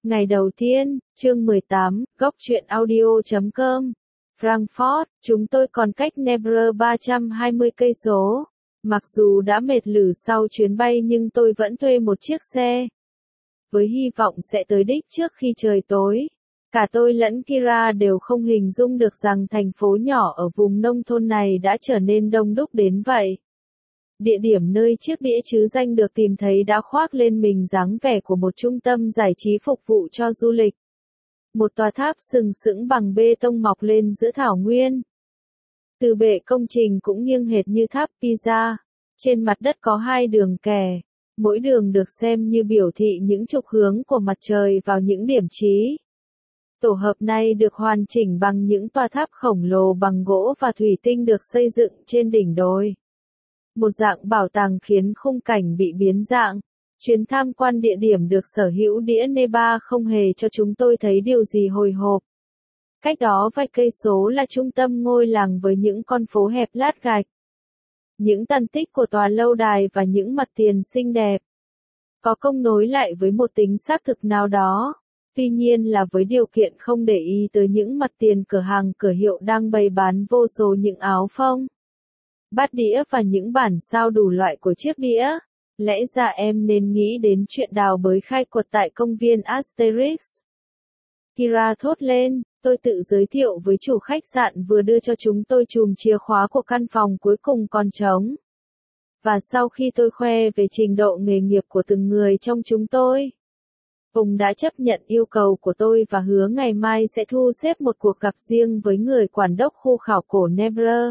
Ngày đầu tiên, chương 18, góc truyện audio.com. Frankfurt, chúng tôi còn cách Nebrơ 320 cây số. Mặc dù đã mệt lử sau chuyến bay nhưng tôi vẫn thuê một chiếc xe, với hy vọng sẽ tới đích trước khi trời tối. Cả tôi lẫn Kira đều không hình dung được rằng thành phố nhỏ ở vùng nông thôn này đã trở nên đông đúc đến vậy. Địa điểm nơi chiếc đĩa trứ danh được tìm thấy đã khoác lên mình dáng vẻ của một trung tâm giải trí phục vụ cho du lịch. Một tòa tháp sừng sững bằng bê tông mọc lên giữa thảo nguyên. Từ bệ công trình cũng nghiêng hệt như tháp Pisa. Trên mặt đất có hai đường kẻ. Mỗi đường được xem như biểu thị những trục hướng của mặt trời vào những điểm chí. Tổ hợp này được hoàn chỉnh bằng những tòa tháp khổng lồ bằng gỗ và thủy tinh được xây dựng trên đỉnh đồi. Một dạng bảo tàng khiến khung cảnh bị biến dạng. Chuyến tham quan địa điểm được sở hữu đĩa Neba không hề cho chúng tôi thấy điều gì hồi hộp. Cách đó vài cây số là trung tâm ngôi làng với những con phố hẹp lát gạch. Những tàn tích của tòa lâu đài và những mặt tiền xinh đẹp. Có công nối lại với một tính xác thực nào đó. Tuy nhiên là với điều kiện không để ý tới những mặt tiền cửa hàng cửa hiệu đang bày bán vô số những áo phông, bát đĩa và những bản sao đủ loại của chiếc đĩa. Lẽ ra em nên nghĩ đến chuyện đào bới khai quật tại công viên Asterix. Kira thốt lên, tôi tự giới thiệu với chủ khách sạn vừa đưa cho chúng tôi chùm chìa khóa của căn phòng cuối cùng còn trống. Và sau khi tôi khoe về trình độ nghề nghiệp của từng người trong chúng tôi, ông đã chấp nhận yêu cầu của tôi và hứa ngày mai sẽ thu xếp một cuộc gặp riêng với người quản đốc khu khảo cổ Nebrơ.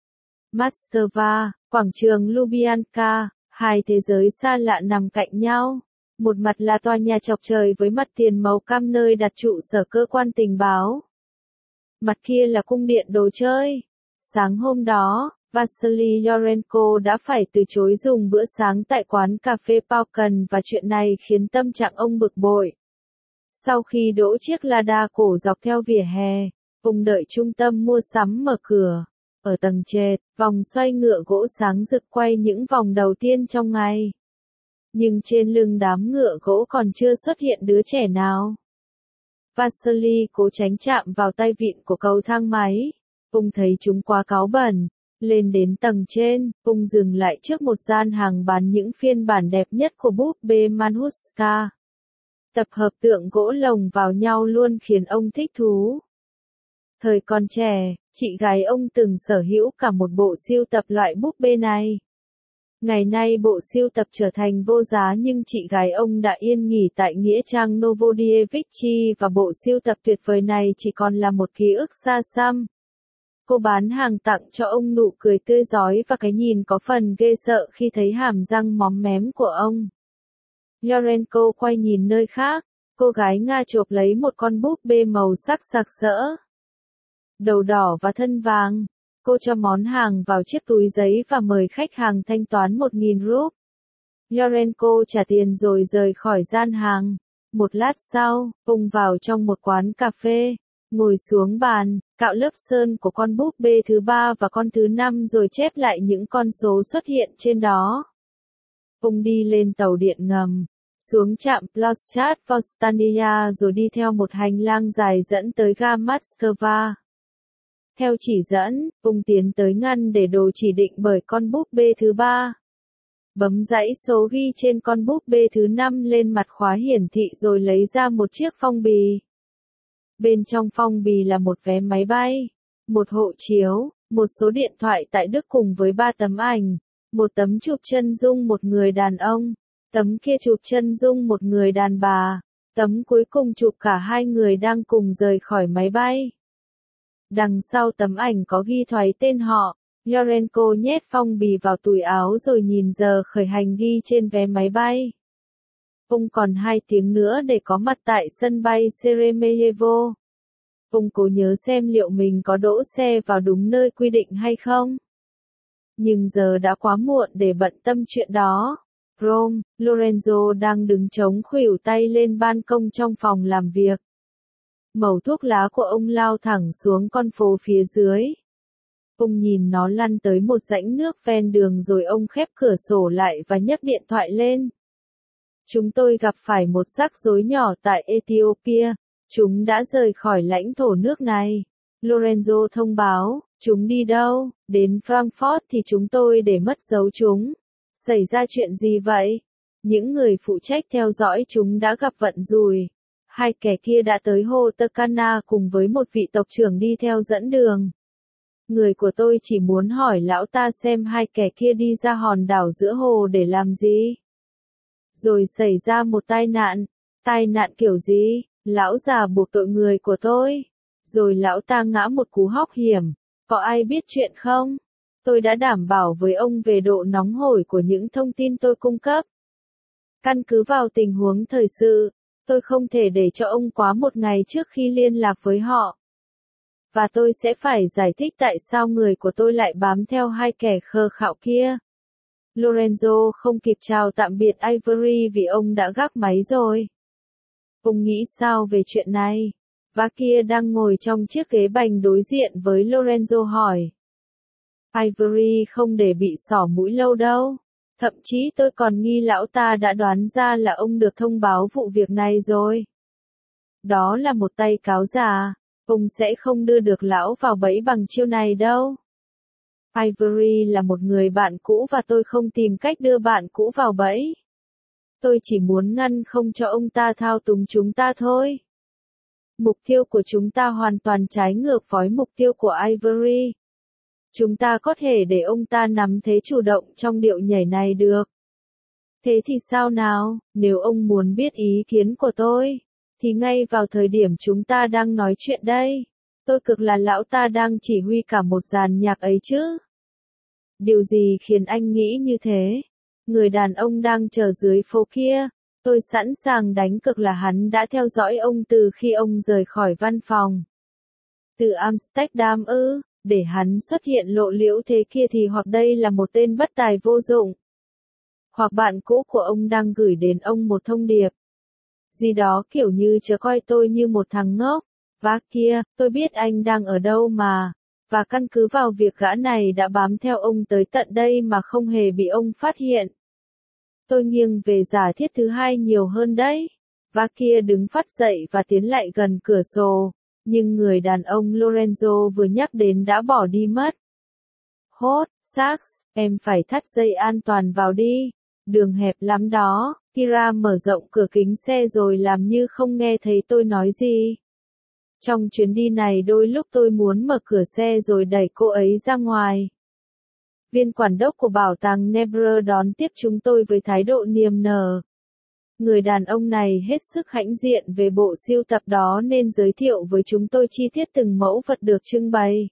Moscow, quảng trường Lubyanka, hai thế giới xa lạ nằm cạnh nhau. Một mặt là tòa nhà chọc trời với mặt tiền màu cam nơi đặt trụ sở cơ quan tình báo. Mặt kia là cung điện đồ chơi. Sáng hôm đó, Vasily Yorenko đã phải từ chối dùng bữa sáng tại quán cà phê Pauken và chuyện này khiến tâm trạng ông bực bội. Sau khi đỗ chiếc Lada cổ dọc theo vỉa hè, ông đợi trung tâm mua sắm mở cửa. Ở tầng trệt, vòng xoay ngựa gỗ sáng rực quay những vòng đầu tiên trong ngày. Nhưng trên lưng đám ngựa gỗ còn chưa xuất hiện đứa trẻ nào. Vasily cố tránh chạm vào tay vịn của cầu thang máy. Ông thấy chúng quá cáu bẩn. Lên đến tầng trên, ông dừng lại trước một gian hàng bán những phiên bản đẹp nhất của búp bê Manhuska. Tập hợp tượng gỗ lồng vào nhau luôn khiến ông thích thú. Thời còn trẻ, chị gái ông từng sở hữu cả một bộ sưu tập loại búp bê này. Ngày nay bộ sưu tập trở thành vô giá nhưng chị gái ông đã yên nghỉ tại nghĩa trang Novodievichy và bộ sưu tập tuyệt vời này chỉ còn là một ký ức xa xăm. Cô bán hàng tặng cho ông nụ cười tươi rói và cái nhìn có phần ghê sợ khi thấy hàm răng móm mém của ông. Yorenko quay nhìn nơi khác, cô gái Nga chộp lấy một con búp bê màu sắc sặc sỡ. Đầu đỏ và thân vàng, cô cho món hàng vào chiếc túi giấy và mời khách hàng thanh toán 1.000 rup. Yorenko trả tiền rồi rời khỏi gian hàng. Một lát sau, ông vào trong một quán cà phê, ngồi xuống bàn, cạo lớp sơn của con búp bê thứ 3 và con thứ 5 rồi chép lại những con số xuất hiện trên đó. Ông đi lên tàu điện ngầm, xuống trạm Plotchat Vostania rồi đi theo một hành lang dài dẫn tới ga Moscow. Theo chỉ dẫn, ông tiến tới ngăn để đồ chỉ định bởi con búp bê thứ 3. Bấm dãy số ghi trên con búp bê thứ 5 lên mặt khóa hiển thị rồi lấy ra một chiếc phong bì. Bên trong phong bì là một vé máy bay, một hộ chiếu, một số điện thoại tại Đức cùng với 3 tấm ảnh, một tấm chụp chân dung một người đàn ông, tấm kia chụp chân dung một người đàn bà, tấm cuối cùng chụp cả hai người đang cùng rời khỏi máy bay. Đằng sau tấm ảnh có ghi thoái tên họ. Yorenko nhét phong bì vào túi áo rồi nhìn giờ khởi hành ghi trên vé máy bay. Ông còn 2 tiếng nữa để có mặt tại sân bay Sheremetyevo. Ông cố nhớ xem liệu mình có đỗ xe vào đúng nơi quy định hay không. Nhưng giờ đã quá muộn để bận tâm chuyện đó. Rome, Lorenzo đang đứng chống khuỷu tay lên ban công trong phòng làm việc. Mẩu thuốc lá của ông lao thẳng xuống con phố phía dưới. Ông nhìn nó lăn tới một rãnh nước ven đường rồi ông khép cửa sổ lại và nhấc điện thoại lên. Chúng tôi gặp phải một rắc rối nhỏ tại Ethiopia. Chúng đã rời khỏi lãnh thổ nước này. Lorenzo thông báo, chúng đi đâu? Đến Frankfurt thì chúng tôi để mất dấu chúng. Xảy ra chuyện gì vậy? Những người phụ trách theo dõi chúng đã gặp vận rủi. Hai kẻ kia đã tới hồ Turkana cùng với một vị tộc trưởng đi theo dẫn đường. Người của tôi chỉ muốn hỏi lão ta xem hai kẻ kia đi ra hòn đảo giữa hồ để làm gì. Rồi xảy ra một tai nạn. Tai nạn kiểu gì? Lão già buộc tội người của tôi. Rồi lão ta ngã một cú hóc hiểm. Có ai biết chuyện không? Tôi đã đảm bảo với ông về độ nóng hổi của những thông tin tôi cung cấp. Căn cứ vào tình huống thời sự, tôi không thể để cho ông quá một ngày trước khi liên lạc với họ. Và tôi sẽ phải giải thích tại sao người của tôi lại bám theo hai kẻ khờ khạo kia. Lorenzo không kịp chào tạm biệt Ivory vì ông đã gác máy rồi. Ông nghĩ sao về chuyện này? Và kia đang ngồi trong chiếc ghế bành đối diện với Lorenzo hỏi. Ivory không để bị xỏ mũi lâu đâu. Thậm chí tôi còn nghi lão ta đã đoán ra là ông được thông báo vụ việc này rồi. Đó là một tay cáo già. Ông sẽ không đưa được lão vào bẫy bằng chiêu này đâu. Ivory là một người bạn cũ và tôi không tìm cách đưa bạn cũ vào bẫy. Tôi chỉ muốn ngăn không cho ông ta thao túng chúng ta thôi. Mục tiêu của chúng ta hoàn toàn trái ngược với mục tiêu của Ivory. Chúng ta có thể để ông ta nắm thế chủ động trong điệu nhảy này được. Thế thì sao nào, nếu ông muốn biết ý kiến của tôi, thì ngay vào thời điểm chúng ta đang nói chuyện đây, tôi cực là lão ta đang chỉ huy cả một dàn nhạc ấy chứ. Điều gì khiến anh nghĩ như thế? Người đàn ông đang chờ dưới phố kia, tôi sẵn sàng đánh cược là hắn đã theo dõi ông từ khi ông rời khỏi văn phòng. Từ Amsterdam ư? Để hắn xuất hiện lộ liễu thế kia thì hoặc đây là một tên bất tài vô dụng. Hoặc bạn cũ của ông đang gửi đến ông một thông điệp. Gì đó kiểu như chớ coi tôi như một thằng ngốc. Và kia, tôi biết anh đang ở đâu mà. Và căn cứ vào việc gã này đã bám theo ông tới tận đây mà không hề bị ông phát hiện. Tôi nghiêng về giả thiết thứ hai nhiều hơn đấy. Và kia đứng phát dậy và tiến lại gần cửa sổ. Nhưng người đàn ông Lorenzo vừa nhắc đến đã bỏ đi mất. Hốt, Sax, em phải thắt dây an toàn vào đi. Đường hẹp lắm đó. Kira mở rộng cửa kính xe rồi làm như không nghe thấy tôi nói gì. Trong chuyến đi này đôi lúc tôi muốn mở cửa xe rồi đẩy cô ấy ra ngoài. Viên quản đốc của bảo tàng Nebra đón tiếp chúng tôi với thái độ niềm nở. Người đàn ông này hết sức hãnh diện về bộ sưu tập đó nên giới thiệu với chúng tôi chi tiết từng mẫu vật được trưng bày.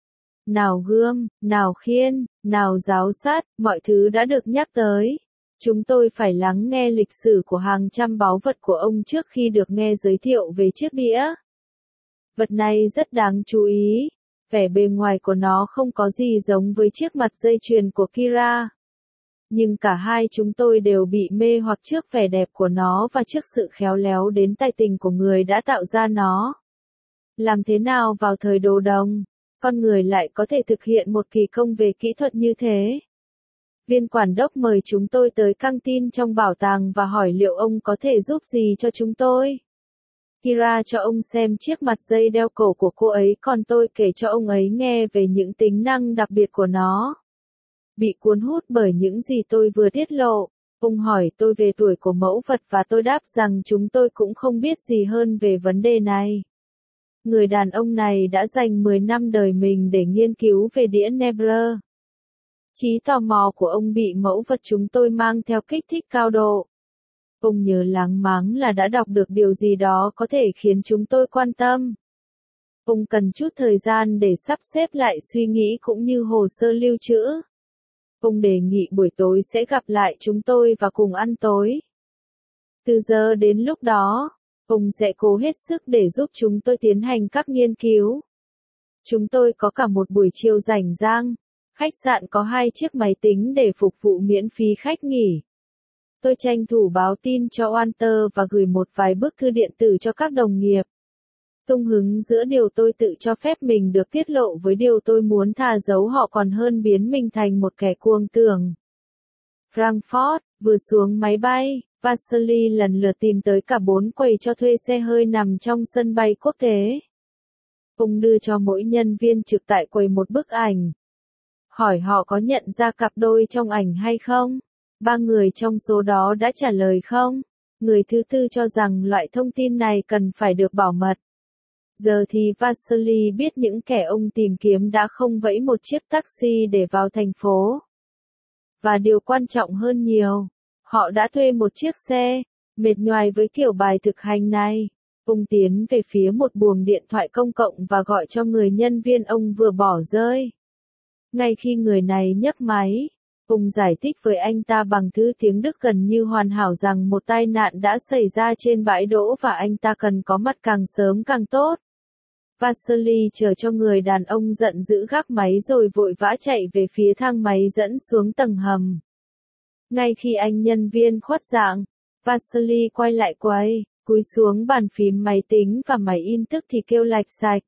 Nào gươm, nào khiên, nào giáo sát, mọi thứ đã được nhắc tới. Chúng tôi phải lắng nghe lịch sử của hàng trăm báu vật của ông trước khi được nghe giới thiệu về chiếc đĩa. Vật này rất đáng chú ý. Vẻ bề ngoài của nó không có gì giống với chiếc mặt dây chuyền của Kira. Nhưng cả hai chúng tôi đều bị mê hoặc trước vẻ đẹp của nó và trước sự khéo léo đến tài tình của người đã tạo ra nó. Làm thế nào vào thời đồ đồng, con người lại có thể thực hiện một kỳ công về kỹ thuật như thế? Viên quản đốc mời chúng tôi tới căng tin trong bảo tàng và hỏi liệu ông có thể giúp gì cho chúng tôi. Kira cho ông xem chiếc mặt dây đeo cổ của cô ấy còn tôi kể cho ông ấy nghe về những tính năng đặc biệt của nó. Bị cuốn hút bởi những gì tôi vừa tiết lộ, ông hỏi tôi về tuổi của mẫu vật và tôi đáp rằng chúng tôi cũng không biết gì hơn về vấn đề này. Người đàn ông này đã dành 10 năm đời mình để nghiên cứu về đĩa Nebra. Trí tò mò của ông bị mẫu vật chúng tôi mang theo kích thích cao độ. Ông nhớ láng máng là đã đọc được điều gì đó có thể khiến chúng tôi quan tâm. Ông cần chút thời gian để sắp xếp lại suy nghĩ cũng như hồ sơ lưu trữ. Ông đề nghị buổi tối sẽ gặp lại chúng tôi và cùng ăn tối. Từ giờ đến lúc đó, ông sẽ cố hết sức để giúp chúng tôi tiến hành các nghiên cứu. Chúng tôi có cả một buổi chiều rảnh rang. Khách sạn có 2 chiếc máy tính để phục vụ miễn phí khách nghỉ. Tôi tranh thủ báo tin cho Walter và gửi một vài bức thư điện tử cho các đồng nghiệp. Tung hứng giữa điều tôi tự cho phép mình được tiết lộ với điều tôi muốn thà giấu họ còn hơn biến mình thành một kẻ cuồng tưởng. Frankfurt, vừa xuống máy bay, Vasily lần lượt tìm tới cả 4 quầy cho thuê xe hơi nằm trong sân bay quốc tế. Ông đưa cho mỗi nhân viên trực tại quầy một bức ảnh. Hỏi họ có nhận ra cặp đôi trong ảnh hay không? 3 người trong số đó đã trả lời không. Người thứ tư cho rằng loại thông tin này cần phải được bảo mật. Giờ thì Vasily biết những kẻ ông tìm kiếm đã không vẫy một chiếc taxi để vào thành phố. Và điều quan trọng hơn nhiều, họ đã thuê một chiếc xe. Mệt nhoài với kiểu bài thực hành này, ông tiến về phía một buồng điện thoại công cộng và gọi cho người nhân viên ông vừa bỏ rơi. Ngay khi người này nhấc máy, ông giải thích với anh ta bằng thứ tiếng Đức gần như hoàn hảo rằng một tai nạn đã xảy ra trên bãi đỗ và anh ta cần có mặt càng sớm càng tốt. Vasily chờ cho người đàn ông giận dữ gác máy rồi vội vã chạy về phía thang máy dẫn xuống tầng hầm. Ngay khi anh nhân viên khuất dạng, Vasily quay lại quầy, cúi xuống bàn phím máy tính và máy in tức thì kêu lạch sạch.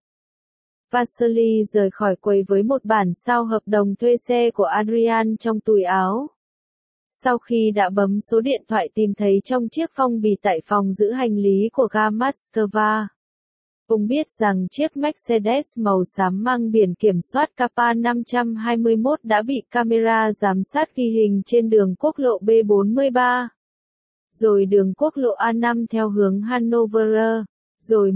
Vasily rời khỏi quầy với một bản sao hợp đồng thuê xe của Adrian trong túi áo. Sau khi đã bấm số điện thoại tìm thấy trong chiếc phong bì tại phòng giữ hành lý của ga Moscow, ông biết rằng chiếc Mercedes màu xám mang biển kiểm soát Kappa 521 đã bị camera giám sát ghi hình trên đường quốc lộ B43, rồi đường quốc lộ A5 theo hướng Hanover, rồi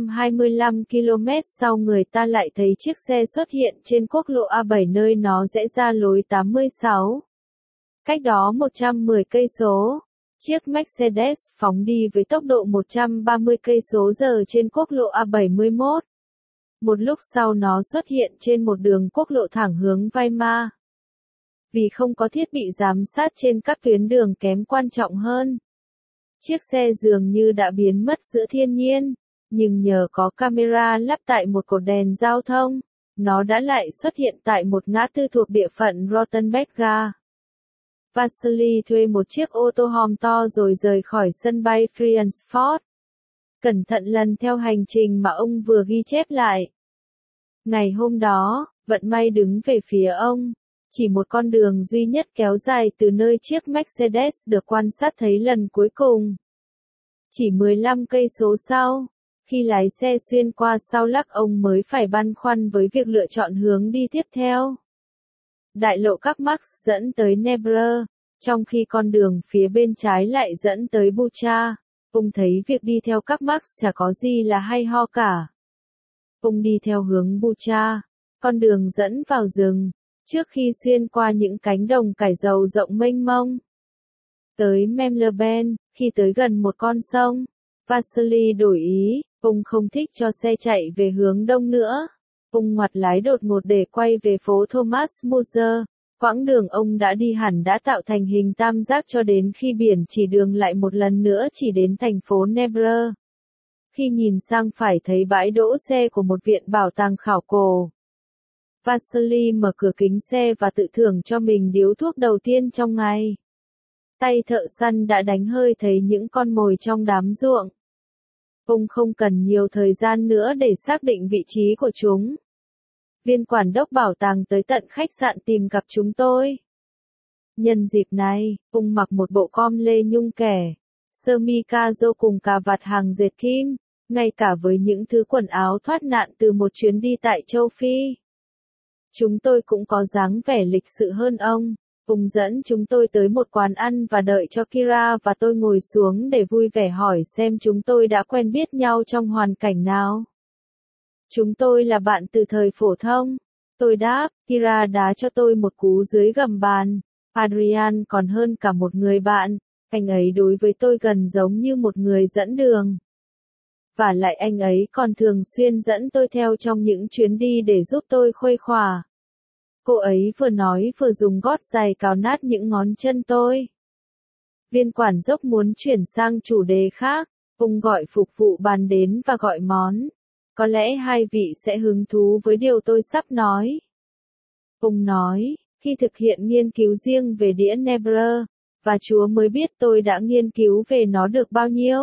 125 km sau người ta lại thấy chiếc xe xuất hiện trên quốc lộ A7 nơi nó rẽ ra lối 86. Cách đó 110 cây số, chiếc Mercedes phóng đi với tốc độ 130 cây số giờ trên quốc lộ A71. Một lúc sau nó xuất hiện trên một đường quốc lộ thẳng hướng Weimar. Vì không có thiết bị giám sát trên các tuyến đường kém quan trọng hơn, chiếc xe dường như đã biến mất giữa thiên nhiên, nhưng nhờ có camera lắp tại một cột đèn giao thông, nó đã lại xuất hiện tại một ngã tư thuộc địa phận Rottenberg. Vasily thuê một chiếc ô tô hòm to rồi rời khỏi sân bay Frankfurt. Cẩn thận lần theo hành trình mà ông vừa ghi chép lại. Ngày hôm đó, vận may đứng về phía ông. Chỉ một con đường duy nhất kéo dài từ nơi chiếc Mercedes được quan sát thấy lần cuối cùng. Chỉ 15 cây số sau, khi lái xe xuyên qua sao lắc ông mới phải băn khoăn với việc lựa chọn hướng đi tiếp theo. Đại lộ Karl Marx dẫn tới Dnepr, trong khi con đường phía bên trái lại dẫn tới Bucha. Ông thấy việc đi theo Karl Marx chả có gì là hay ho cả. Ông đi theo hướng Bucha, con đường dẫn vào rừng, trước khi xuyên qua những cánh đồng cải dầu rộng mênh mông. Tới Memlerben, khi tới gần một con sông, Vasily đổi ý, ông không thích cho xe chạy về hướng đông nữa. Ông ngoặt lái đột ngột để quay về phố Thomas Müller. Quãng đường ông đã đi hẳn đã tạo thành hình tam giác cho đến khi biển chỉ đường lại một lần nữa chỉ đến thành phố Dnepr. Khi nhìn sang phải thấy bãi đỗ xe của một viện bảo tàng khảo cổ. Vasily mở cửa kính xe và tự thưởng cho mình điếu thuốc đầu tiên trong ngày. Tay thợ săn đã đánh hơi thấy những con mồi trong đám ruộng. Ông không cần nhiều thời gian nữa để xác định vị trí của chúng. Viên quản đốc bảo tàng tới tận khách sạn tìm gặp chúng tôi. Nhân dịp này, ông mặc một bộ com lê nhung kẻ, sơ mi caro cùng cà vạt hàng dệt kim, ngay cả với những thứ quần áo thoát nạn từ một chuyến đi tại châu Phi. Chúng tôi cũng có dáng vẻ lịch sự hơn ông. Ông dẫn chúng tôi tới một quán ăn và đợi cho Kira và tôi ngồi xuống để vui vẻ hỏi xem chúng tôi đã quen biết nhau trong hoàn cảnh nào. Chúng tôi là bạn từ thời phổ thông. Tôi đáp, Kira đá cho tôi một cú dưới gầm bàn. Adrian còn hơn cả một người bạn, anh ấy đối với tôi gần giống như một người dẫn đường. Và lại anh ấy còn thường xuyên dẫn tôi theo trong những chuyến đi để giúp tôi khuây khỏa. Cô ấy vừa nói vừa dùng gót giày cào nát những ngón chân tôi. Viên quản dốc muốn chuyển sang chủ đề khác, ông gọi phục vụ bàn đến và gọi món. Có lẽ hai vị sẽ hứng thú với điều tôi sắp nói. Ông nói, khi thực hiện nghiên cứu riêng về đĩa Dnepr, và Chúa mới biết tôi đã nghiên cứu về nó được bao nhiêu.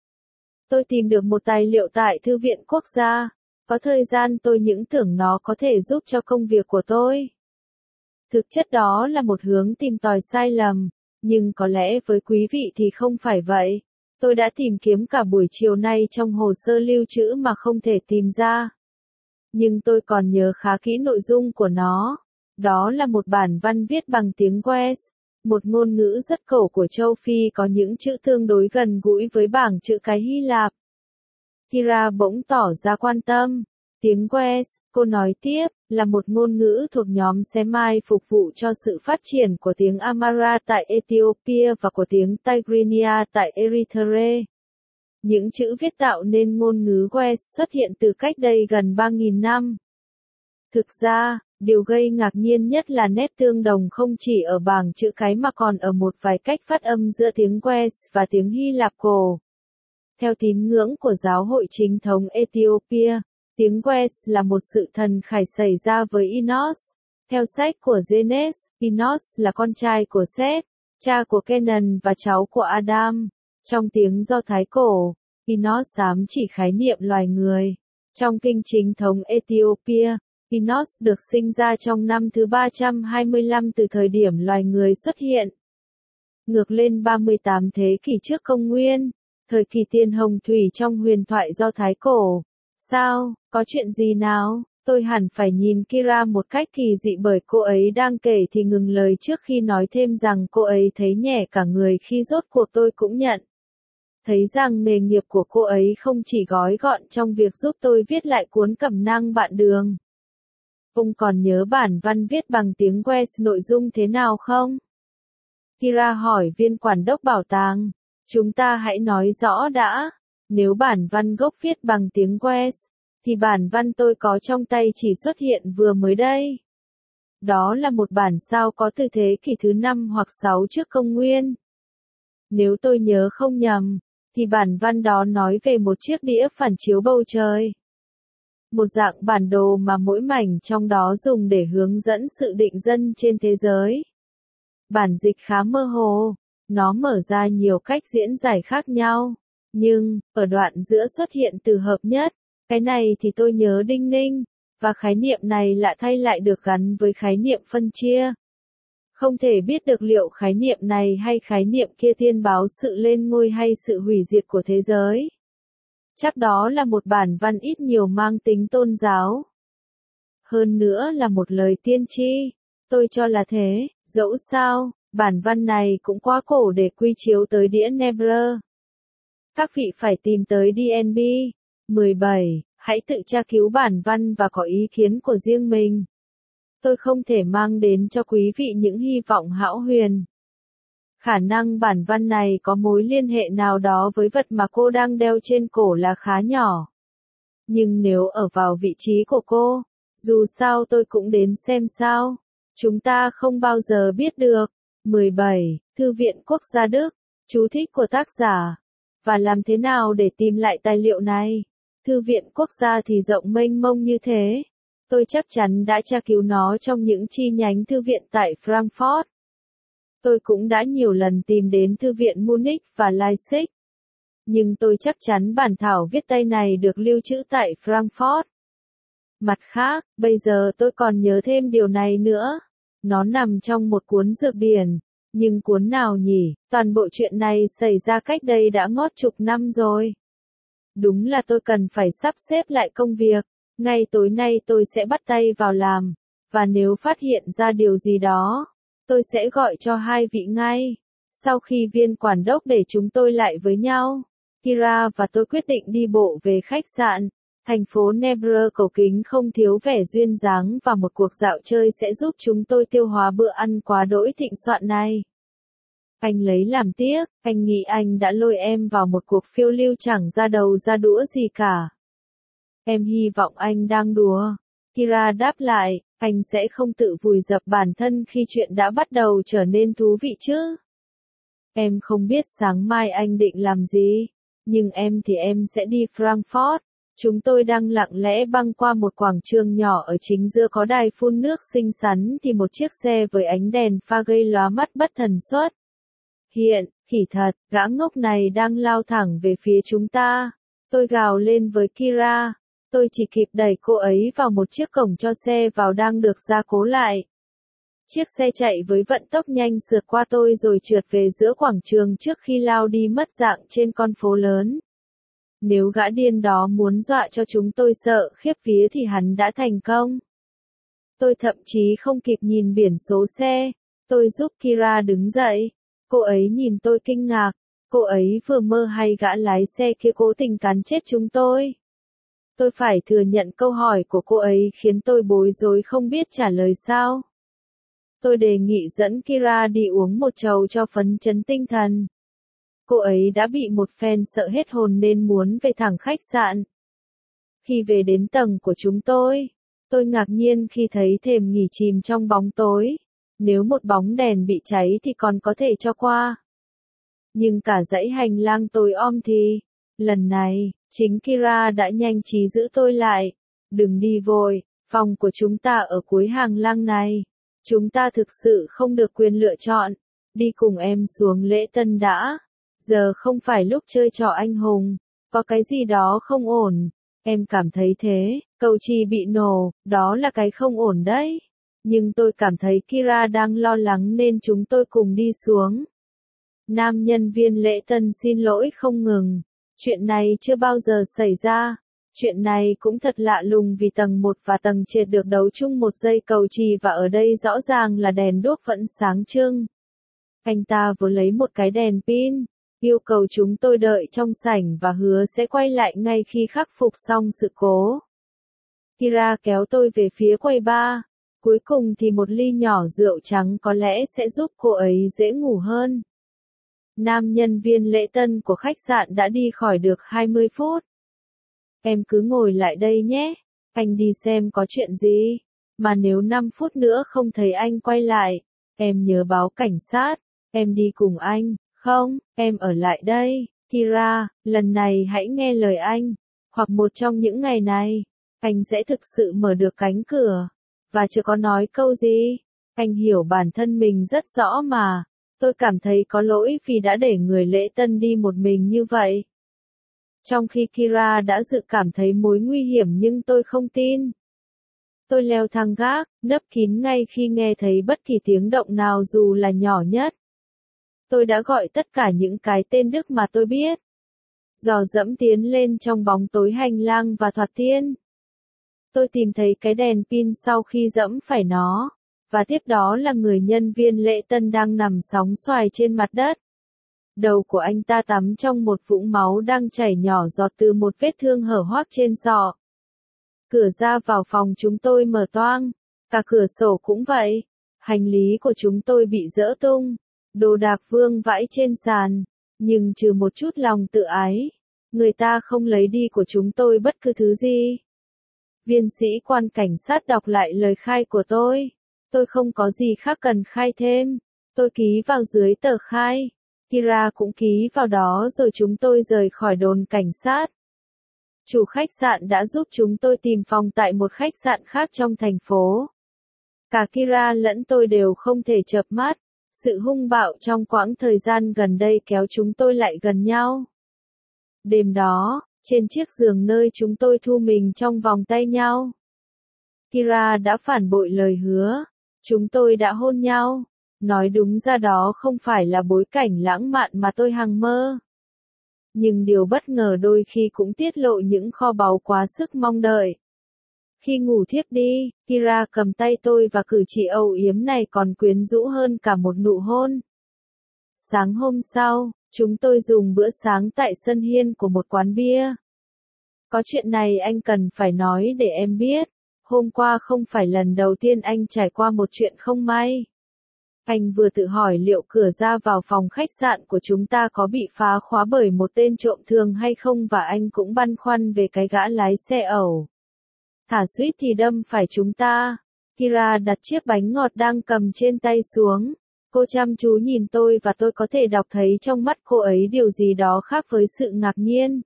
Tôi tìm được một tài liệu tại Thư viện Quốc gia. Có thời gian tôi những tưởng nó có thể giúp cho công việc của tôi. Thực chất đó là một hướng tìm tòi sai lầm, Nhưng có lẽ với quý vị thì không phải vậy. Tôi đã tìm kiếm cả buổi chiều nay trong hồ sơ lưu trữ mà không thể tìm ra. Nhưng tôi còn nhớ khá kỹ nội dung của nó. Đó là một bản văn viết bằng tiếng Welsh, một ngôn ngữ rất cổ của châu Phi có những chữ tương đối gần gũi với bảng chữ cái Hy Lạp. Kira bỗng tỏ ra quan tâm. Tiếng Welsh, cô nói tiếp, là một ngôn ngữ thuộc nhóm Semite phục vụ cho sự phát triển của tiếng Amhara tại Ethiopia và của tiếng Tigrinya tại Eritrea. Những chữ viết tạo nên ngôn ngữ Welsh xuất hiện từ cách đây gần 3.000 năm. Thực ra, điều gây ngạc nhiên nhất là nét tương đồng không chỉ ở bảng chữ cái mà còn ở một vài cách phát âm giữa tiếng Welsh và tiếng Hy Lạp cổ. Theo tín ngưỡng của giáo hội chính thống Ethiopia, tiếng Welsh là một sự thần khải xảy ra với Enos. Theo sách của Genesis, Enos là con trai của Seth, cha của Kenan và cháu của Adam. Trong tiếng Do Thái cổ, Enos ám chỉ khái niệm loài người. Trong kinh chính thống Ethiopia, Enos được sinh ra trong năm thứ 325 từ thời điểm loài người xuất hiện. Ngược lên 38 thế kỷ trước công nguyên, thời kỳ tiền hồng thủy trong huyền thoại Do Thái cổ. Sao, có chuyện gì nào? Tôi hẳn phải nhìn Kira một cách kỳ dị bởi cô ấy đang kể thì ngừng lời trước khi nói thêm rằng cô ấy thấy nhẹ cả người khi rốt cuộc tôi cũng nhận. Thấy rằng nghề nghiệp của cô ấy không chỉ gói gọn trong việc giúp tôi viết lại cuốn cẩm nang bạn đường. Ông còn nhớ bản văn viết bằng tiếng Welsh nội dung thế nào không? Kira hỏi viên quản đốc bảo tàng. Chúng ta hãy nói rõ đã. Nếu bản văn gốc viết bằng tiếng Welsh, thì bản văn tôi có trong tay chỉ xuất hiện vừa mới đây. Đó là một bản sao có từ thế kỷ thứ 5 hoặc 6 trước công nguyên. Nếu tôi nhớ không nhầm, thì bản văn đó nói về một chiếc đĩa phản chiếu bầu trời. Một dạng bản đồ mà mỗi mảnh trong đó dùng để hướng dẫn sự định dân trên thế giới. Bản dịch khá mơ hồ, nó mở ra nhiều cách diễn giải khác nhau, nhưng, ở đoạn giữa xuất hiện từ hợp nhất, cái này thì tôi nhớ đinh ninh, và khái niệm này lại thay lại được gắn với khái niệm phân chia. Không thể biết được liệu khái niệm này hay khái niệm kia tiên báo sự lên ngôi hay sự hủy diệt của thế giới. Chắc đó là một bản văn ít nhiều mang tính tôn giáo. Hơn nữa là một lời tiên tri. Tôi cho là thế, dẫu sao, bản văn này cũng quá cổ để quy chiếu tới đĩa Nebra. Các vị phải tìm tới DNB. 17. Hãy tự tra cứu bản văn và có ý kiến của riêng mình. Tôi không thể mang đến cho quý vị những hy vọng hão huyền. Khả năng bản văn này có mối liên hệ nào đó với vật mà cô đang đeo trên cổ là khá nhỏ. Nhưng nếu ở vào vị trí của cô, dù sao tôi cũng đến xem sao. Chúng ta không bao giờ biết được. 17. Thư viện Quốc gia Đức. Chú thích của tác giả. Và làm thế nào để tìm lại tài liệu này? Thư viện Quốc gia thì rộng mênh mông như thế. Tôi chắc chắn đã tra cứu nó trong những chi nhánh thư viện tại Frankfurt. Tôi cũng đã nhiều lần tìm đến thư viện Munich và Leipzig. Nhưng tôi chắc chắn bản thảo viết tay này được lưu trữ tại Frankfurt. Mặt khác, bây giờ tôi còn nhớ thêm điều này nữa. Nó nằm trong một cuốn dược điển. Nhưng cuốn nào nhỉ? Toàn bộ chuyện này xảy ra cách đây đã ngót chục năm rồi. Đúng là tôi cần phải sắp xếp lại công việc. Ngay tối nay tôi sẽ bắt tay vào làm. Và nếu phát hiện ra điều gì đó, tôi sẽ gọi cho hai vị ngay. Sau khi viên quản đốc để chúng tôi lại với nhau, Kira và tôi quyết định đi bộ về khách sạn. Thành phố Nebra cổ kính không thiếu vẻ duyên dáng và một cuộc dạo chơi sẽ giúp chúng tôi tiêu hóa bữa ăn quá đỗi thịnh soạn này. Anh lấy làm tiếc, anh nghĩ anh đã lôi em vào một cuộc phiêu lưu chẳng ra đầu ra đũa gì cả. Em hy vọng anh đang đùa. Kira đáp lại, anh sẽ không tự vùi dập bản thân khi chuyện đã bắt đầu trở nên thú vị chứ. Em không biết sáng mai anh định làm gì, nhưng em thì em sẽ đi Frankfurt. Chúng tôi đang lặng lẽ băng qua một quảng trường nhỏ ở chính giữa có đài phun nước xinh xắn thì một chiếc xe với ánh đèn pha gây lóa mắt bất thần xuất hiện. Khỉ thật, gã ngốc này đang lao thẳng về phía chúng ta. Tôi gào lên với Kira. Tôi chỉ kịp đẩy cô ấy vào một chiếc cổng cho xe vào đang được gia cố lại. Chiếc xe chạy với vận tốc nhanh sượt qua tôi rồi trượt về giữa quảng trường trước khi lao đi mất dạng trên con phố lớn. Nếu gã điên đó muốn dọa cho chúng tôi sợ khiếp vía thì hắn đã thành công. Tôi thậm chí không kịp nhìn biển số xe. Tôi giúp Kira đứng dậy. Cô ấy nhìn tôi kinh ngạc. Cô ấy vừa mơ hay gã lái xe kia cố tình cán chết chúng tôi. Tôi phải thừa nhận câu hỏi của cô ấy khiến tôi bối rối không biết trả lời sao. Tôi đề nghị dẫn Kira đi uống một chầu cho phấn chấn tinh thần. Cô ấy đã bị một phen sợ hết hồn nên muốn về thẳng khách sạn. Khi về đến tầng của chúng tôi ngạc nhiên khi thấy thềm nghỉ chìm trong bóng tối. Nếu một bóng đèn bị cháy thì còn có thể cho qua. Nhưng cả dãy hành lang tối om thì, lần này, chính Kira đã nhanh trí giữ tôi lại. Đừng đi vội, phòng của chúng ta ở cuối hành lang này. Chúng ta thực sự không được quyền lựa chọn. Đi cùng em xuống lễ tân đã. Giờ không phải lúc chơi trò anh hùng. Có cái gì đó không ổn. Em cảm thấy thế, cầu chì bị nổ, đó là cái không ổn đấy. Nhưng tôi cảm thấy Kira đang lo lắng nên chúng tôi cùng đi xuống. Nam nhân viên lễ tân xin lỗi không ngừng. Chuyện này chưa bao giờ xảy ra. Chuyện này cũng thật lạ lùng vì tầng 1 và tầng trệt được đấu chung một dây cầu chì và ở đây rõ ràng là đèn đuốc vẫn sáng trưng. Anh ta vừa lấy một cái đèn pin, yêu cầu chúng tôi đợi trong sảnh và hứa sẽ quay lại ngay khi khắc phục xong sự cố. Kira kéo tôi về phía quầy bar. Cuối cùng thì một ly nhỏ rượu trắng có lẽ sẽ giúp cô ấy dễ ngủ hơn. Nam nhân viên lễ tân của khách sạn đã đi khỏi được 20 phút. Em cứ ngồi lại đây nhé, anh đi xem có chuyện gì. Mà nếu 5 phút nữa không thấy anh quay lại, em nhớ báo cảnh sát. Em đi cùng anh, không, em ở lại đây. Kira, lần này hãy nghe lời anh. Hoặc một trong những ngày này, anh sẽ thực sự mở được cánh cửa. Và chưa có nói câu gì. Anh hiểu bản thân mình rất rõ mà. Tôi cảm thấy có lỗi vì đã để người lễ tân đi một mình như vậy. Trong khi Kira đã dự cảm thấy mối nguy hiểm nhưng tôi không tin. Tôi leo thang gác, nấp kín ngay khi nghe thấy bất kỳ tiếng động nào dù là nhỏ nhất. Tôi đã gọi tất cả những cái tên Đức mà tôi biết. Dò dẫm tiến lên trong bóng tối hành lang và thoạt tiên. Tôi tìm thấy cái đèn pin sau khi dẫm phải nó. Và tiếp đó là người nhân viên lễ tân đang nằm sóng xoài trên mặt đất. Đầu của anh ta tắm trong một vũng máu đang chảy nhỏ giọt từ một vết thương hở hoác trên sọ. Cửa ra vào phòng chúng tôi mở toang. Cả cửa sổ cũng vậy. Hành lý của chúng tôi bị dỡ tung. Đồ đạc vương vãi trên sàn. Nhưng trừ một chút lòng tự ái. Người ta không lấy đi của chúng tôi bất cứ thứ gì. Viên sĩ quan cảnh sát đọc lại lời khai của tôi. Tôi không có gì khác cần khai thêm. Tôi ký vào dưới tờ khai. Kira cũng ký vào đó rồi chúng tôi rời khỏi đồn cảnh sát. Chủ khách sạn đã giúp chúng tôi tìm phòng tại một khách sạn khác trong thành phố. Cả Kira lẫn tôi đều không thể chợp mắt. Sự hung bạo trong quãng thời gian gần đây kéo chúng tôi lại gần nhau. Đêm đó, trên chiếc giường nơi chúng tôi thu mình trong vòng tay nhau, Kira đã phản bội lời hứa. Chúng tôi đã hôn nhau. Nói đúng ra đó không phải là bối cảnh lãng mạn mà tôi hằng mơ. Nhưng điều bất ngờ đôi khi cũng tiết lộ những kho báu quá sức mong đợi. Khi ngủ thiếp đi, Kira cầm tay tôi và cử chỉ âu yếm này còn quyến rũ hơn cả một nụ hôn. Sáng hôm sau, chúng tôi dùng bữa sáng tại sân hiên của một quán bia. Có chuyện này anh cần phải nói để em biết. Hôm qua không phải lần đầu tiên anh trải qua một chuyện không may. Anh vừa tự hỏi liệu cửa ra vào phòng khách sạn của chúng ta có bị phá khóa bởi một tên trộm thường hay không và anh cũng băn khoăn về cái gã lái xe ẩu. Thả suýt thì đâm phải chúng ta. Kira đặt chiếc bánh ngọt đang cầm trên tay xuống. Cô chăm chú nhìn tôi và tôi có thể đọc thấy trong mắt cô ấy điều gì đó khác với sự ngạc nhiên.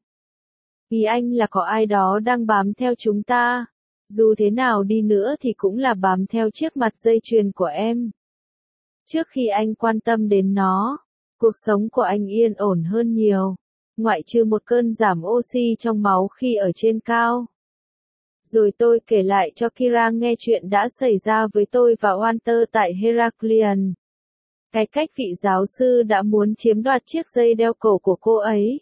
Ý anh là có ai đó đang bám theo chúng ta. Dù thế nào đi nữa thì cũng là bám theo chiếc mặt dây chuyền của em. Trước khi anh quan tâm đến nó, cuộc sống của anh yên ổn hơn nhiều. Ngoại trừ một cơn giảm oxy trong máu khi ở trên cao. Rồi tôi kể lại cho Kira nghe chuyện đã xảy ra với tôi và Walter tại Heraklion. Cái cách vị giáo sư đã muốn chiếm đoạt chiếc dây đeo cổ của cô ấy.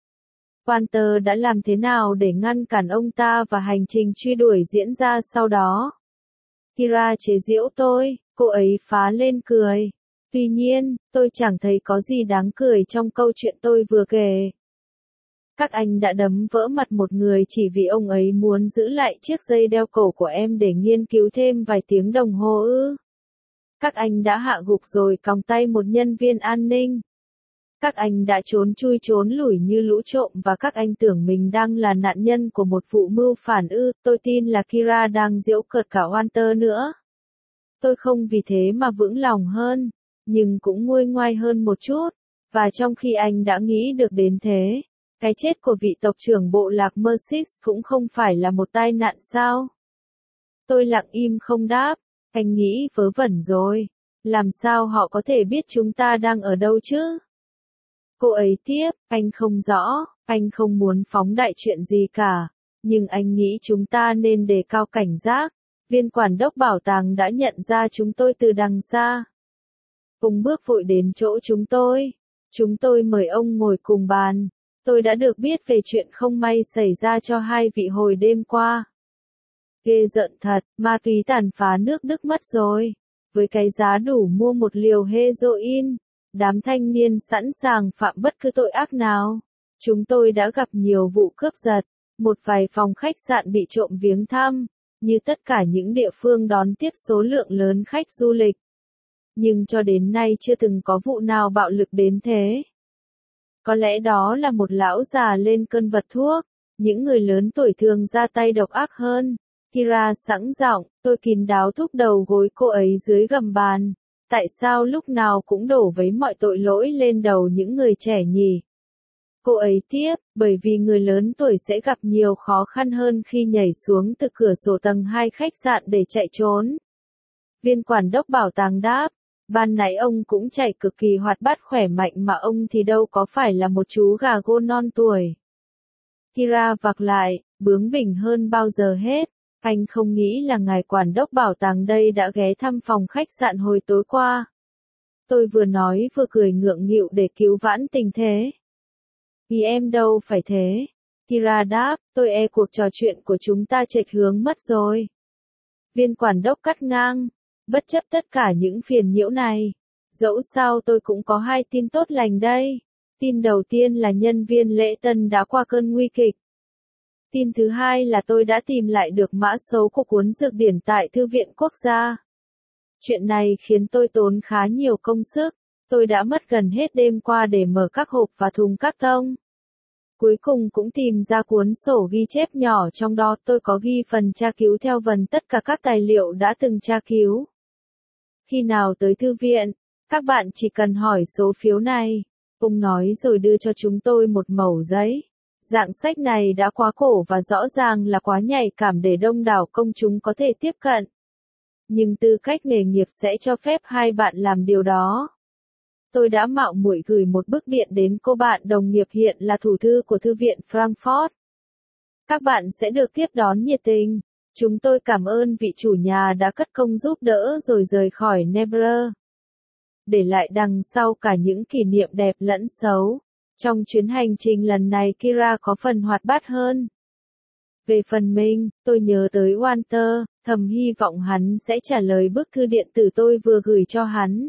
Walter đã làm thế nào để ngăn cản ông ta và hành trình truy đuổi diễn ra sau đó. Kira chế giễu tôi, cô ấy phá lên cười. Tuy nhiên, tôi chẳng thấy có gì đáng cười trong câu chuyện tôi vừa kể. Các anh đã đấm vỡ mặt một người chỉ vì ông ấy muốn giữ lại chiếc dây đeo cổ của em để nghiên cứu thêm vài tiếng đồng hồ ư. Các anh đã hạ gục rồi còng tay một nhân viên an ninh. Các anh đã trốn chui trốn lủi như lũ trộm và các anh tưởng mình đang là nạn nhân của một vụ mưu phản ư. Tôi tin là Kira đang giễu cợt cả Walter nữa. Tôi không vì thế mà vững lòng hơn, nhưng cũng nguôi ngoai hơn một chút. Và trong khi anh đã nghĩ được đến thế, cái chết của vị tộc trưởng bộ lạc Mercis cũng không phải là một tai nạn sao? Tôi lặng im không đáp. Anh nghĩ vớ vẩn rồi. Làm sao họ có thể biết chúng ta đang ở đâu chứ? Cô ấy tiếp, anh không rõ, anh không muốn phóng đại chuyện gì cả. Nhưng anh nghĩ chúng ta nên đề cao cảnh giác. Viên quản đốc bảo tàng đã nhận ra chúng tôi từ đằng xa. Ông bước vội đến chỗ chúng tôi. Chúng tôi mời ông ngồi cùng bàn. Tôi đã được biết về chuyện không may xảy ra cho hai vị hồi đêm qua. Ghê rợn thật, ma túy tàn phá nước Đức mất rồi. Với cái giá đủ mua một liều heroin, đám thanh niên sẵn sàng phạm bất cứ tội ác nào. Chúng tôi đã gặp nhiều vụ cướp giật, một vài phòng khách sạn bị trộm viếng thăm, như tất cả những địa phương đón tiếp số lượng lớn khách du lịch. Nhưng cho đến nay chưa từng có vụ nào bạo lực đến thế. Có lẽ đó là một lão già lên cơn vật thuốc, những người lớn tuổi thường ra tay độc ác hơn. Kira sẵn giọng, tôi kín đáo thúc đầu gối cô ấy dưới gầm bàn. Tại sao lúc nào cũng đổ vấy mọi tội lỗi lên đầu những người trẻ nhỉ? Cô ấy tiếp, bởi vì người lớn tuổi sẽ gặp nhiều khó khăn hơn khi nhảy xuống từ cửa sổ tầng 2 khách sạn để chạy trốn. Viên quản đốc bảo tàng đáp, ban nãy ông cũng chạy cực kỳ hoạt bát khỏe mạnh mà ông thì đâu có phải là một chú gà gô non tuổi. Kira vặc lại, bướng bỉnh hơn bao giờ hết. Anh không nghĩ là ngài quản đốc bảo tàng đây đã ghé thăm phòng khách sạn hồi tối qua. Tôi vừa nói vừa cười ngượng nghịu để cứu vãn tình thế. Vì em đâu phải thế. Kira đáp, tôi cuộc trò chuyện của chúng ta chệch hướng mất rồi. Viên quản đốc cắt ngang, bất chấp tất cả những phiền nhiễu này. Dẫu sao tôi cũng có hai tin tốt lành đây. Tin đầu tiên là nhân viên lễ tân đã qua cơn nguy kịch. Tin thứ hai là tôi đã tìm lại được mã số của cuốn dược điển tại Thư viện Quốc gia. Chuyện này khiến tôi tốn khá nhiều công sức. Tôi đã mất gần hết đêm qua để mở các hộp và thùng các tông. Cuối cùng cũng tìm ra cuốn sổ ghi chép nhỏ trong đó tôi có ghi phần tra cứu theo vần tất cả các tài liệu đã từng tra cứu. Khi nào tới thư viện, các bạn chỉ cần hỏi số phiếu này. Ông nói rồi đưa cho chúng tôi một mẩu giấy. Dạng sách này đã quá cổ và rõ ràng là quá nhạy cảm để đông đảo công chúng có thể tiếp cận. Nhưng tư cách nghề nghiệp sẽ cho phép hai bạn làm điều đó. Tôi đã mạo muội gửi một bức điện đến cô bạn đồng nghiệp hiện là thủ thư của Thư viện Frankfurt. Các bạn sẽ được tiếp đón nhiệt tình. Chúng tôi cảm ơn vị chủ nhà đã cất công giúp đỡ rồi rời khỏi Nebra. Để lại đằng sau cả những kỷ niệm đẹp lẫn xấu. Trong chuyến hành trình lần này Kira có phần hoạt bát hơn. Về phần mình, tôi nhớ tới Walter, thầm hy vọng hắn sẽ trả lời bức thư điện tử tôi vừa gửi cho hắn.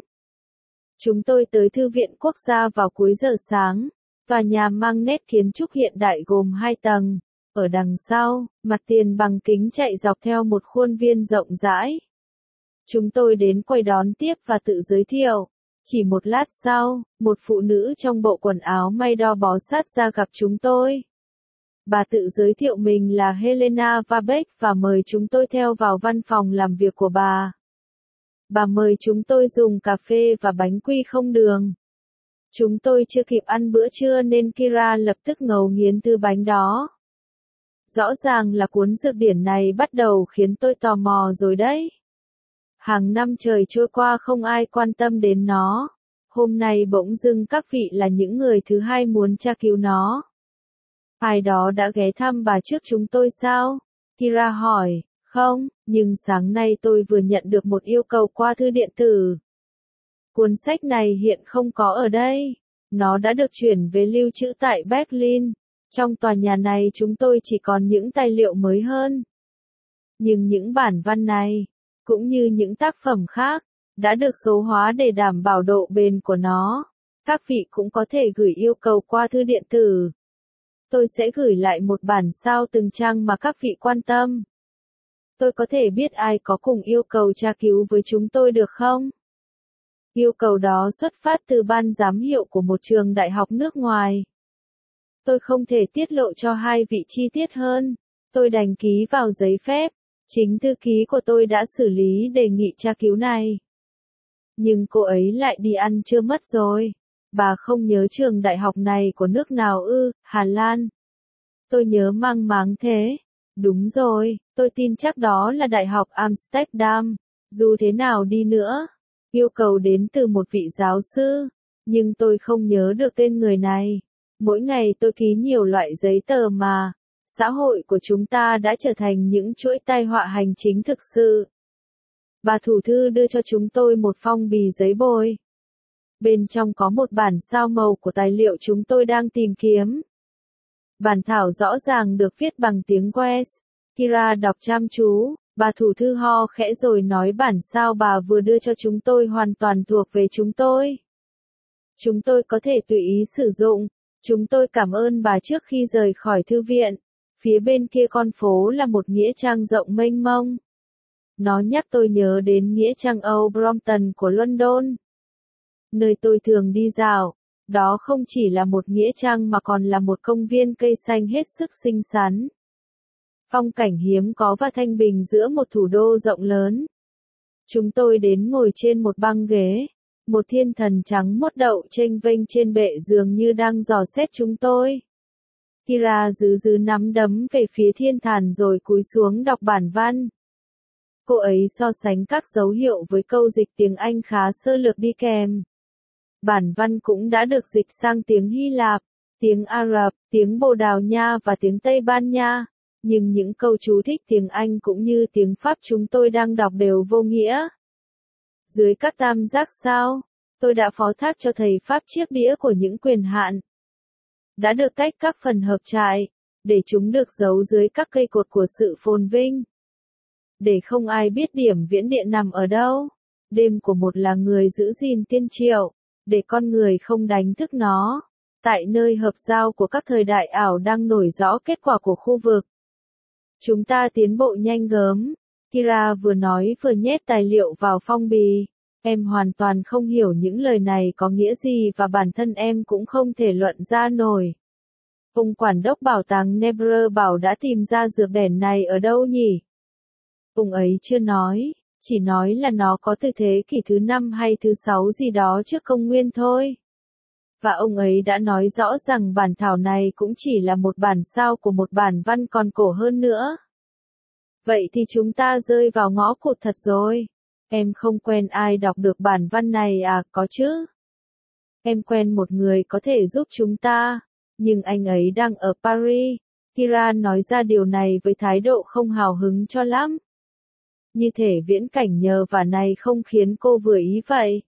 Chúng tôi tới Thư viện Quốc gia vào cuối giờ sáng. Tòa nhà mang nét kiến trúc hiện đại gồm 2 tầng. Ở đằng sau, mặt tiền bằng kính chạy dọc theo một khuôn viên rộng rãi. Chúng tôi đến quầy đón tiếp và tự giới thiệu. Chỉ một lát sau, một phụ nữ trong bộ quần áo may đo bó sát ra gặp chúng tôi. Bà tự giới thiệu mình là Helena Vabeck và mời chúng tôi theo vào văn phòng làm việc của bà. Bà mời chúng tôi dùng cà phê và bánh quy không đường. Chúng tôi chưa kịp ăn bữa trưa nên Kira lập tức ngấu nghiến thứ bánh đó. Rõ ràng là cuốn dược điển này bắt đầu khiến tôi tò mò rồi đấy. Hàng năm trời trôi qua không ai quan tâm đến nó. Hôm nay bỗng dưng các vị là những người thứ hai muốn tra cứu nó. Ai đó đã ghé thăm bà trước chúng tôi sao? Kira hỏi, không, nhưng sáng nay tôi vừa nhận được một yêu cầu qua thư điện tử. Cuốn sách này hiện không có ở đây. Nó đã được chuyển về lưu trữ tại Berlin. Trong tòa nhà này chúng tôi chỉ còn những tài liệu mới hơn. Nhưng những bản văn này, cũng như những tác phẩm khác, đã được số hóa để đảm bảo độ bền của nó. Các vị cũng có thể gửi yêu cầu qua thư điện tử. Tôi sẽ gửi lại một bản sao từng trang mà các vị quan tâm. Tôi có thể biết ai có cùng yêu cầu tra cứu với chúng tôi được không? Yêu cầu đó xuất phát từ ban giám hiệu của một trường đại học nước ngoài. Tôi không thể tiết lộ cho hai vị chi tiết hơn. Tôi đành ký vào giấy phép. Chính thư ký của tôi đã xử lý đề nghị tra cứu này. Nhưng cô ấy lại đi ăn trưa mất rồi. Bà không nhớ trường đại học này của nước nào ư, Hà Lan. Tôi nhớ mang máng thế. Đúng rồi, tôi tin chắc đó là Đại học Amsterdam. Dù thế nào đi nữa, yêu cầu đến từ một vị giáo sư. Nhưng tôi không nhớ được tên người này. Mỗi ngày tôi ký nhiều loại giấy tờ mà. Xã hội của chúng ta đã trở thành những chuỗi tai họa hành chính thực sự. Bà thủ thư đưa cho chúng tôi một phong bì giấy bồi. Bên trong có một bản sao màu của tài liệu chúng tôi đang tìm kiếm. Bản thảo rõ ràng được viết bằng tiếng Wales. Kira đọc chăm chú, bà thủ thư ho khẽ rồi nói bản sao bà vừa đưa cho chúng tôi hoàn toàn thuộc về chúng tôi. Chúng tôi có thể tùy ý sử dụng. Chúng tôi cảm ơn bà trước khi rời khỏi thư viện. Phía bên kia con phố là một nghĩa trang rộng mênh mông. Nó nhắc tôi nhớ đến nghĩa trang Old Brompton của London. Nơi tôi thường đi dạo. Đó không chỉ là một nghĩa trang mà còn là một công viên cây xanh hết sức xinh xắn. Phong cảnh hiếm có và thanh bình giữa một thủ đô rộng lớn. Chúng tôi đến ngồi trên một băng ghế. Một thiên thần trắng mốt đậu chênh vênh trên bệ dường như đang dò xét chúng tôi. Kira giữ nắm đấm về phía thiên thần rồi cúi xuống đọc bản văn. Cô ấy so sánh các dấu hiệu với câu dịch tiếng Anh khá sơ lược đi kèm. Bản văn cũng đã được dịch sang tiếng Hy Lạp, tiếng Ả Rập, tiếng Bồ Đào Nha và tiếng Tây Ban Nha. Nhưng những câu chú thích tiếng Anh cũng như tiếng Pháp chúng tôi đang đọc đều vô nghĩa. Dưới các tam giác sao, tôi đã phó thác cho thầy Pháp chiếc đĩa của những quyền hạn. Đã được tách các phần hợp trại, để chúng được giấu dưới các cây cột của sự phồn vinh. Để không ai biết điểm viễn địa nằm ở đâu. Đêm của một là người giữ gìn tiên triệu, để con người không đánh thức nó. Tại nơi hợp giao của các thời đại ảo đang nổi rõ kết quả của khu vực. Chúng ta tiến bộ nhanh gớm. Kira vừa nói vừa nhét tài liệu vào phong bì. Em hoàn toàn không hiểu những lời này có nghĩa gì và bản thân em cũng không thể luận ra nổi. Ông quản đốc bảo tàng Nebra bảo đã tìm ra dược đèn này ở đâu nhỉ? Ông ấy chưa nói, chỉ nói là nó có từ thế kỷ thứ 5 hay thứ 6 gì đó trước công nguyên thôi. Và ông ấy đã nói rõ rằng bản thảo này cũng chỉ là một bản sao của một bản văn còn cổ hơn nữa. Vậy thì chúng ta rơi vào ngõ cụt thật rồi. Em không quen ai đọc được bản văn này à, có chứ? Em quen một người có thể giúp chúng ta, nhưng anh ấy đang ở Paris. Kira nói ra điều này với thái độ không hào hứng cho lắm. Như thể viễn cảnh nhờ vả này không khiến cô vừa ý vậy.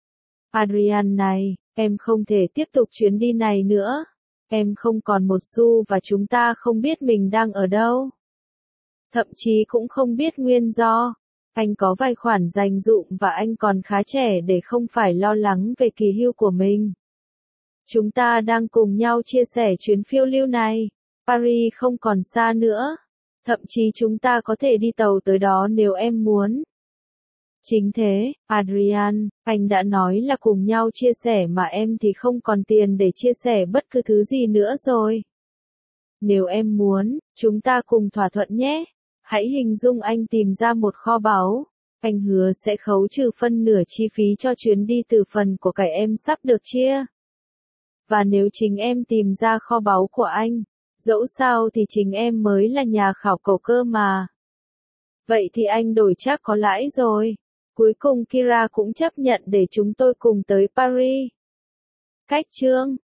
Adrian này, em không thể tiếp tục chuyến đi này nữa. Em không còn một xu và chúng ta không biết mình đang ở đâu. Thậm chí cũng không biết nguyên do. Anh có vài khoản dành dụm và anh còn khá trẻ để không phải lo lắng về kỳ hưu của mình. Chúng ta đang cùng nhau chia sẻ chuyến phiêu lưu này. Paris không còn xa nữa. Thậm chí chúng ta có thể đi tàu tới đó nếu em muốn. Chính thế, Adrian, anh đã nói là cùng nhau chia sẻ mà em thì không còn tiền để chia sẻ bất cứ thứ gì nữa rồi. Nếu em muốn, chúng ta cùng thỏa thuận nhé. Hãy hình dung anh tìm ra một kho báu. Anh hứa sẽ khấu trừ phân nửa chi phí cho chuyến đi từ phần của cải em sắp được chia. Và nếu chính em tìm ra kho báu của anh, dẫu sao thì chính em mới là nhà khảo cổ cơ mà. Vậy thì anh đổi chắc có lãi rồi. Cuối cùng Kira cũng chấp nhận để chúng tôi cùng tới Paris. Cách chương